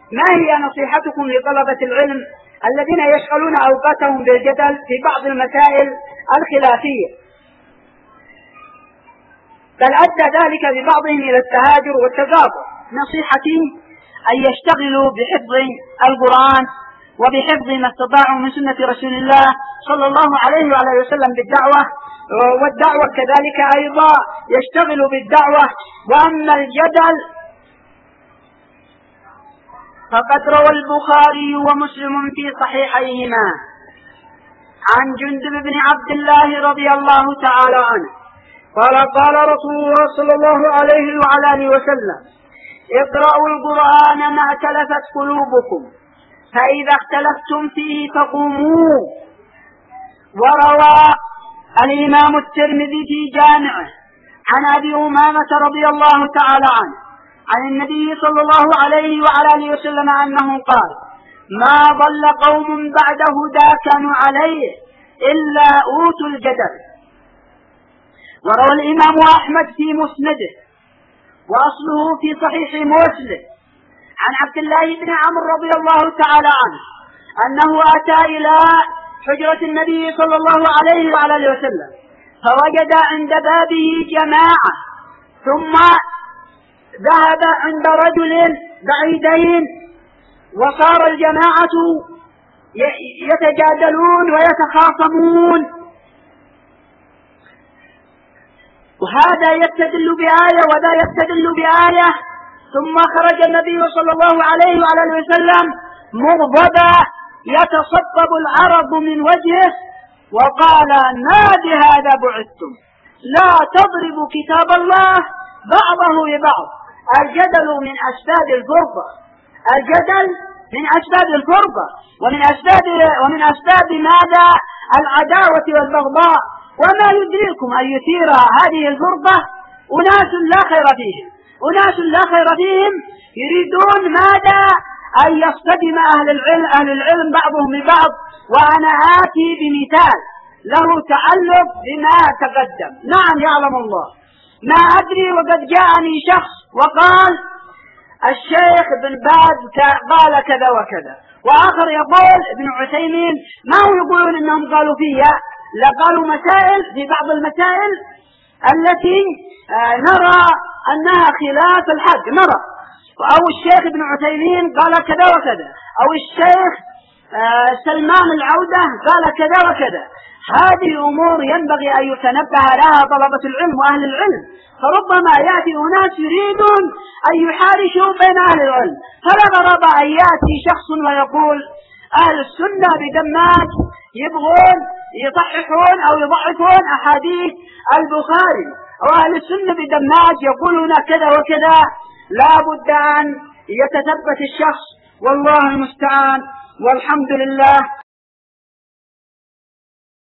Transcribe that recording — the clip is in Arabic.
ما هي نصيحتكم لطلبة العلم الذين يشغلون أوقاتهم بالجدل في بعض المسائل الخلافية، بل أدى ذلك ببعضهم إلى التهاجر والتغابر؟ نصيحتي أن يشتغلوا بحفظ القرآن وبحفظ ما استطاعوا من سنة رسول الله صلى الله عليه وعلى وسلم بالدعوة، والدعوة كذلك أيضا يشتغلوا بالدعوة. وأما الجدل فقد روى البخاري ومسلم في صحيحيهما عن جندب بن عبد الله رضي الله تعالى عنه قال قال رسول الله صلى الله عليه وعلى آله وسلم: اقرأوا القرآن ما تلفت قلوبكم، فإذا اختلفتم فيه فقوموا. وروى الإمام الترمذي في جامعه عن أبي أمامة رضي الله تعالى عنه عن النبي صلى الله عليه وعلى آله وسلم أنه قال: ما ضل قوم بعد هدى كانوا عليه إلا أوتوا الجدل. وروى الإمام أحمد في مسنده وأصله في صحيح مسلم عن عبد الله بن عمرو رضي الله تعالى عنه أنه أتى إلى حجرة النبي صلى الله عليه وعلى آله وسلم فوجد عند بابه جماعة، ثم ذهب عند رجل بعيدين وصار الجماعة يتجادلون ويتخاصمون، وهذا يستدل بآية وذا يستدل بآية. ثم خرج النبي صلى الله عليه وعلى آله وسلم مغضبا يتصبب العرق من وجهه وقال: ما بهذا بعثتم، لا تضربوا كتاب الله بعضه ببعض. الجدل من أسباب الفرقة، الجدل من أسباب الفرقة ومن أسباب ماذا؟ العداوة والبغضاء. وما يدريكم أن يثير هذه الفرقة أناس لا خير فيهم، أناس لا خير فيهم يريدون ماذا؟ أن يصطدم أهل العلم بعضهم ببعض. وأنا آتي بمثال له تعلق بما تقدم. نعم يعلم الله، ما أدري وقد جاءني شخص وقال: الشيخ ابن باز قال كذا وكذا، وآخر يقول ابن عثيمين. ما هو يقولون إنهم قالوا فيها، لقالوا مسائل في بعض المسائل التي نرى أنها خلاف الحق، نرى، أو الشيخ ابن عثيمين قال كذا وكذا، أو الشيخ سلمان العودة قال كذا وكذا. هذه أمور ينبغي أن يتنبه لها طلبة العلم وأهل العلم، فربما يأتي أناس يريدون أن يحارشوا بين أهل العلم، فلا غرض أن يأتي شخص ويقول أهل السنة بدماج يبغون يصححون أو يضعفون أحاديث البخاري، أو أهل السنة بدماج يقولون كذا وكذا. لا بد أن يتثبت الشخص، والله المستعان، والحمد لله.